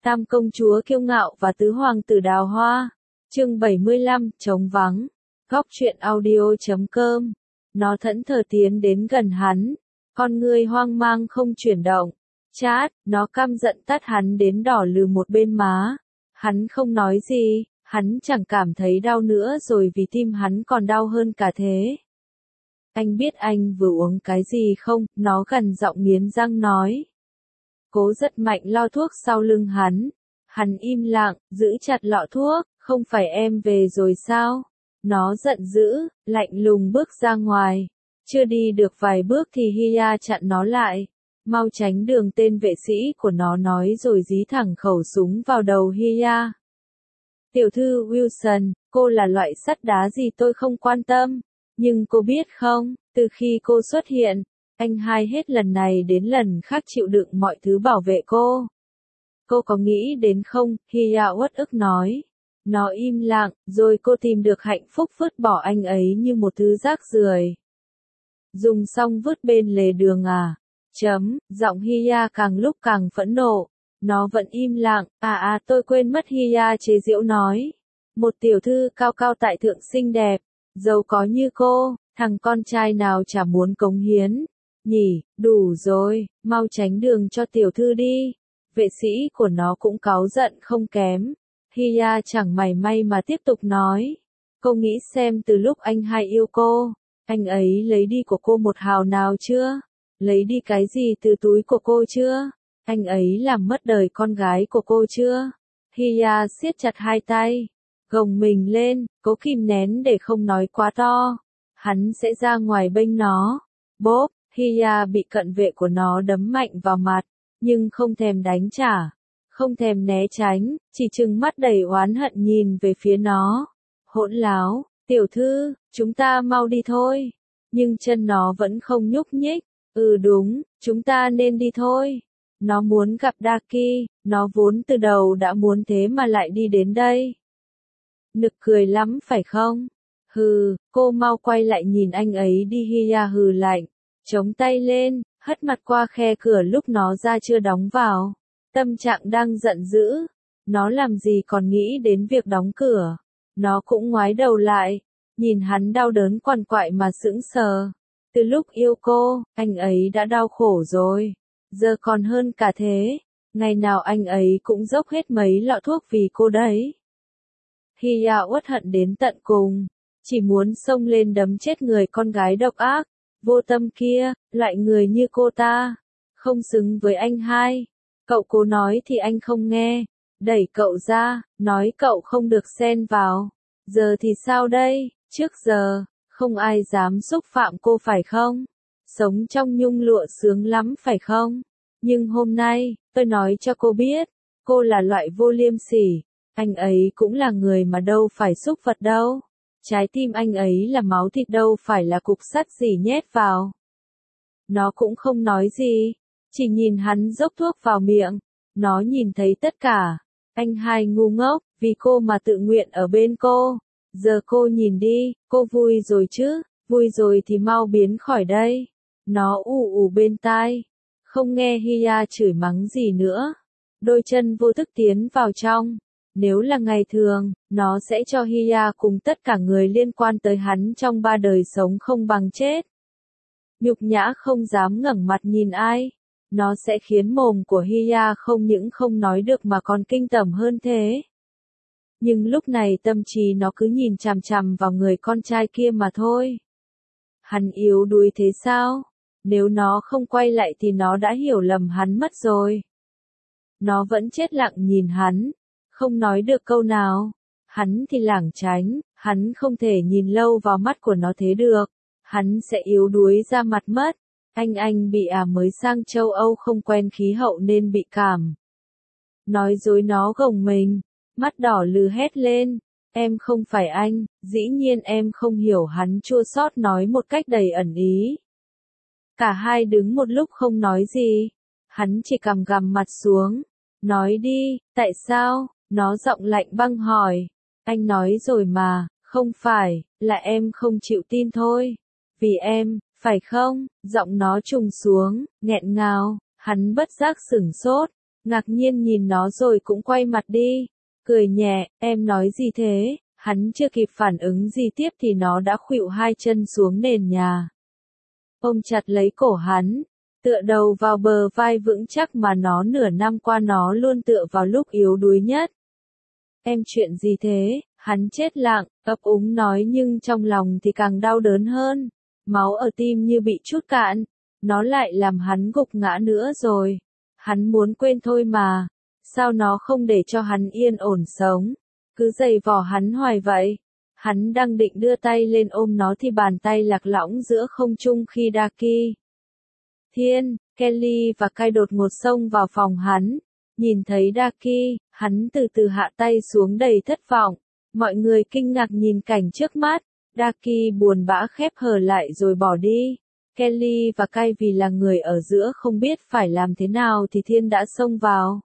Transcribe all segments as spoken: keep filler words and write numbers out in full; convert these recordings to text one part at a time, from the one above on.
Tam công chúa kiêu ngạo và tứ hoàng tử đào hoa. Chương bảy mươi lăm, trống vắng. Góc truyện audio chấm com. Nó thẫn thờ tiến đến gần hắn, con ngươi hoang mang không chuyển động. Chát, nó căm giận tát hắn đến đỏ lừ một bên má. Hắn không nói gì, hắn chẳng cảm thấy đau nữa rồi vì tim hắn còn đau hơn cả thế. Anh biết anh vừa uống cái gì không? Nó gần giọng nghiến răng nói. Cố giật mạnh lo thuốc sau lưng hắn. Hắn im lặng, giữ chặt lọ thuốc. Không phải em về rồi sao? Nó giận dữ, lạnh lùng bước ra ngoài. Chưa đi được vài bước thì Hiya chặn nó lại. Mau tránh đường, tên vệ sĩ của nó nói rồi dí thẳng khẩu súng vào đầu Hiya. Tiểu thư Wilson, cô là loại sắt đá gì tôi không quan tâm. Nhưng cô biết không, từ khi cô xuất hiện, anh hai hết lần này đến lần khác chịu đựng mọi thứ bảo vệ cô. Cô có nghĩ đến không? Hiya uất ức nói. Nó im lặng, rồi cô tìm được hạnh phúc vứt bỏ anh ấy như một thứ rác rưởi. Dùng xong vứt bên lề đường à? Chấm, giọng Hiya càng lúc càng phẫn nộ. Nó vẫn im lặng. À à tôi quên mất, Hiya chế giễu nói. Một tiểu thư cao cao tại thượng xinh đẹp, giàu có như cô, thằng con trai nào chả muốn cống hiến. Nhỉ, đủ rồi, mau tránh đường cho tiểu thư đi. Vệ sĩ của nó cũng cáu giận không kém. Hiya chẳng mảy may mà tiếp tục nói. Cô nghĩ xem, từ lúc anh hai yêu cô, anh ấy lấy đi của cô một hào nào chưa? Lấy đi cái gì từ túi của cô chưa? Anh ấy làm mất đời con gái của cô chưa? Hiya siết chặt hai tay, gồng mình lên, cố kìm nén để không nói quá to. Hắn sẽ ra ngoài bênh nó. Bốp, Hiya bị cận vệ của nó đấm mạnh vào mặt, nhưng không thèm đánh trả, không thèm né tránh, chỉ trừng mắt đầy oán hận nhìn về phía nó. Hỗn láo, tiểu thư, chúng ta mau đi thôi. Nhưng chân nó vẫn không nhúc nhích. Ừ đúng, chúng ta nên đi thôi. Nó muốn gặp Daki, nó vốn từ đầu đã muốn thế mà lại đi đến đây. Nực cười lắm phải không? Hừ, cô mau quay lại nhìn anh ấy đi. Hiya hừ lạnh, chống tay lên, hất mặt qua khe cửa lúc nó ra chưa đóng vào. Tâm trạng đang giận dữ, nó làm gì còn nghĩ đến việc đóng cửa. Nó cũng ngoái đầu lại, nhìn hắn đau đớn quằn quại mà sững sờ. Từ lúc yêu cô, anh ấy đã đau khổ rồi, giờ còn hơn cả thế. Ngày nào anh ấy cũng dốc hết mấy lọ thuốc vì cô đấy. Hiya uất hận đến tận cùng, chỉ muốn xông lên đấm chết người con gái độc ác, vô tâm kia. Loại người như cô ta, không xứng với anh hai. Cậu cố nói thì anh không nghe, đẩy cậu ra, nói cậu không được xen vào. Giờ thì sao đây? Trước giờ, không ai dám xúc phạm cô phải không? Sống trong nhung lụa sướng lắm phải không? Nhưng hôm nay, tôi nói cho cô biết, cô là loại vô liêm sỉ. Anh ấy cũng là người mà đâu phải xúc vật đâu. Trái tim anh ấy là máu thịt đâu phải là cục sắt gì nhét vào. Nó cũng không nói gì, chỉ nhìn hắn dốc thuốc vào miệng. Nó nhìn thấy tất cả. Anh hai ngu ngốc, vì cô mà tự nguyện ở bên cô. Giờ cô nhìn đi, cô vui rồi chứ? Vui rồi thì mau biến khỏi đây. Nó ù ù bên tai, không nghe Hiya chửi mắng gì nữa. Đôi chân vô thức tiến vào trong. Nếu là ngày thường, nó sẽ cho Hiya cùng tất cả người liên quan tới hắn trong ba đời sống không bằng chết. Nhục nhã không dám ngẩng mặt nhìn ai. Nó sẽ khiến mồm của Hiya không những không nói được mà còn kinh tởm hơn thế. Nhưng lúc này tâm trí nó cứ nhìn chằm chằm vào người con trai kia mà thôi. Hắn yếu đuối thế sao? Nếu nó không quay lại thì nó đã hiểu lầm hắn mất rồi. Nó vẫn chết lặng nhìn hắn, không nói được câu nào. Hắn thì lảng tránh, hắn không thể nhìn lâu vào mắt của nó thế được. Hắn sẽ yếu đuối ra mặt mất. Anh anh bị à mới sang châu Âu không quen khí hậu nên bị cảm. Nói dối nó gồng mình, mắt đỏ lừ hét lên. Em không phải anh, dĩ nhiên em không hiểu, hắn chua xót nói một cách đầy ẩn ý. Cả hai đứng một lúc không nói gì. Hắn chỉ cằm gằm mặt xuống. Nói đi, tại sao? Nó giọng lạnh băng hỏi. Anh nói rồi mà, không phải, là em không chịu tin thôi. Vì em, phải không? Giọng nó trùng xuống, nghẹn ngào. Hắn bất giác sửng sốt. ngạc nhiên nhìn nó rồi cũng quay mặt đi, cười nhẹ, em nói gì thế? Hắn chưa kịp phản ứng gì tiếp thì nó đã khuỵu hai chân xuống nền nhà. Ôm chặt lấy cổ hắn, tựa đầu vào bờ vai vững chắc mà nó nửa năm qua nó luôn tựa vào lúc yếu đuối nhất. Em chuyện gì thế? Hắn chết lặng, ấp úng nói nhưng trong lòng thì càng đau đớn hơn. Máu ở tim như bị trút cạn, nó lại làm hắn gục ngã nữa rồi. Hắn muốn quên thôi mà, sao nó không để cho hắn yên ổn sống, cứ giày vò hắn hoài vậy. Hắn đang định đưa tay lên ôm nó thì bàn tay lạc lõng giữa không trung khi Daki, Thiên, Kelly và Kai đột ngột xông vào phòng hắn. Nhìn thấy Daki, hắn từ từ hạ tay xuống đầy thất vọng. Mọi người kinh ngạc nhìn cảnh trước mắt. Daki buồn bã khép hờ lại rồi bỏ đi. Kelly và Kai vì là người ở giữa không biết phải làm thế nào thì Thiên đã xông vào,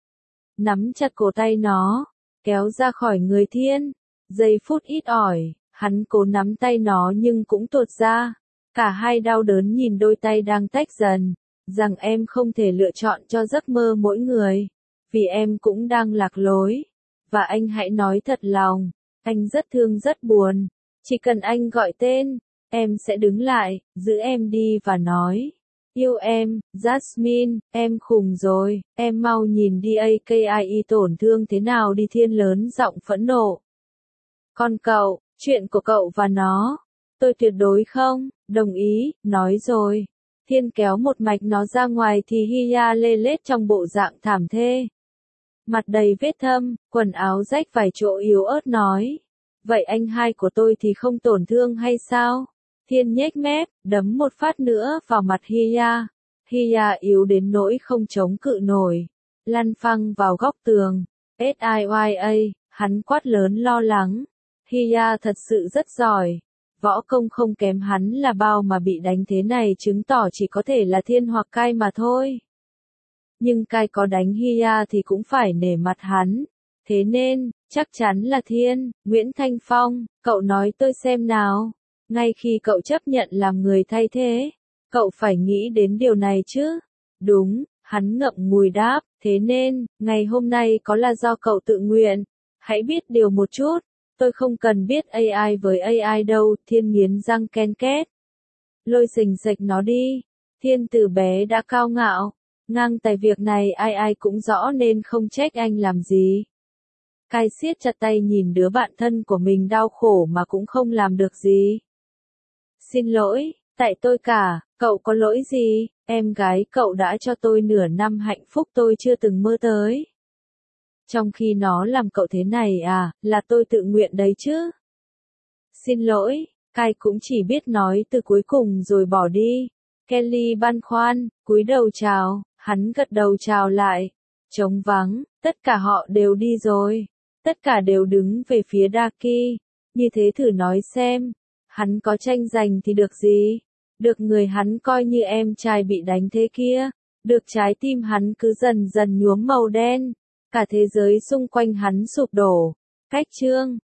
nắm chặt cổ tay nó, kéo ra khỏi người Thiên. Giây phút ít ỏi, hắn cố nắm tay nó nhưng cũng tuột ra. Cả hai đau đớn nhìn đôi tay đang tách dần, rằng em không thể lựa chọn cho giấc mơ mỗi người, vì em cũng đang lạc lối. Và anh hãy nói thật lòng, anh rất thương rất buồn, chỉ cần anh gọi tên, em sẽ đứng lại, giữ em đi và nói, yêu em, Jasmine, em khùng rồi, em mau nhìn đi a ca i e tổn thương thế nào đi. Thiên lớn giọng phẫn nộ. Còn cậu, chuyện của cậu và nó, tôi tuyệt đối không đồng ý, nói rồi. Thiên kéo một mạch nó ra ngoài thì Hiya lê lết trong bộ dạng thảm thê, mặt đầy vết thâm, quần áo rách vài chỗ yếu ớt nói, vậy anh hai của tôi thì không tổn thương hay sao? Thiên nhếch mép, đấm một phát nữa vào mặt Hiya. Hiya yếu đến nỗi không chống cự nổi, lăn phăng vào góc tường. Siya, hắn quát lớn lo lắng. Hiya thật sự rất giỏi, võ công không kém hắn là bao mà bị đánh thế này chứng tỏ chỉ có thể là Thiên hoặc Kai mà thôi. Nhưng Kai có đánh Hiya thì cũng phải nể mặt hắn, thế nên, chắc chắn là Thiên. Nguyễn Thanh Phong, cậu nói tôi xem nào. Ngay khi cậu chấp nhận làm người thay thế, cậu phải nghĩ đến điều này chứ. Đúng, hắn ngậm ngùi đáp, thế nên, ngày hôm nay có là do cậu tự nguyện. Hãy biết điều một chút, tôi không cần biết a i với a i đâu. Thiên nghiến răng ken két. Lôi xình xệch nó đi. Thiên từ bé đã cao ngạo, ngang tài việc này ai ai cũng rõ nên không trách anh làm gì. Kai siết chặt tay nhìn đứa bạn thân của mình đau khổ mà cũng không làm được gì. Xin lỗi, tại tôi cả, cậu có lỗi gì? Em gái cậu đã cho tôi nửa năm hạnh phúc tôi chưa từng mơ tới. Trong khi nó làm cậu thế này à, là tôi tự nguyện đấy chứ. Xin lỗi, Kai cũng chỉ biết nói từ cuối cùng rồi bỏ đi. Kelly băn khoăn, cúi đầu chào, hắn gật đầu chào lại. Trống vắng, tất cả họ đều đi rồi. Tất cả đều đứng về phía Daki. Như thế thử nói xem, hắn có tranh giành thì được gì? Được người hắn coi như em trai bị đánh thế kia. Được trái tim hắn cứ dần dần nhuốm màu đen. Cả thế giới xung quanh hắn sụp đổ. Cách chương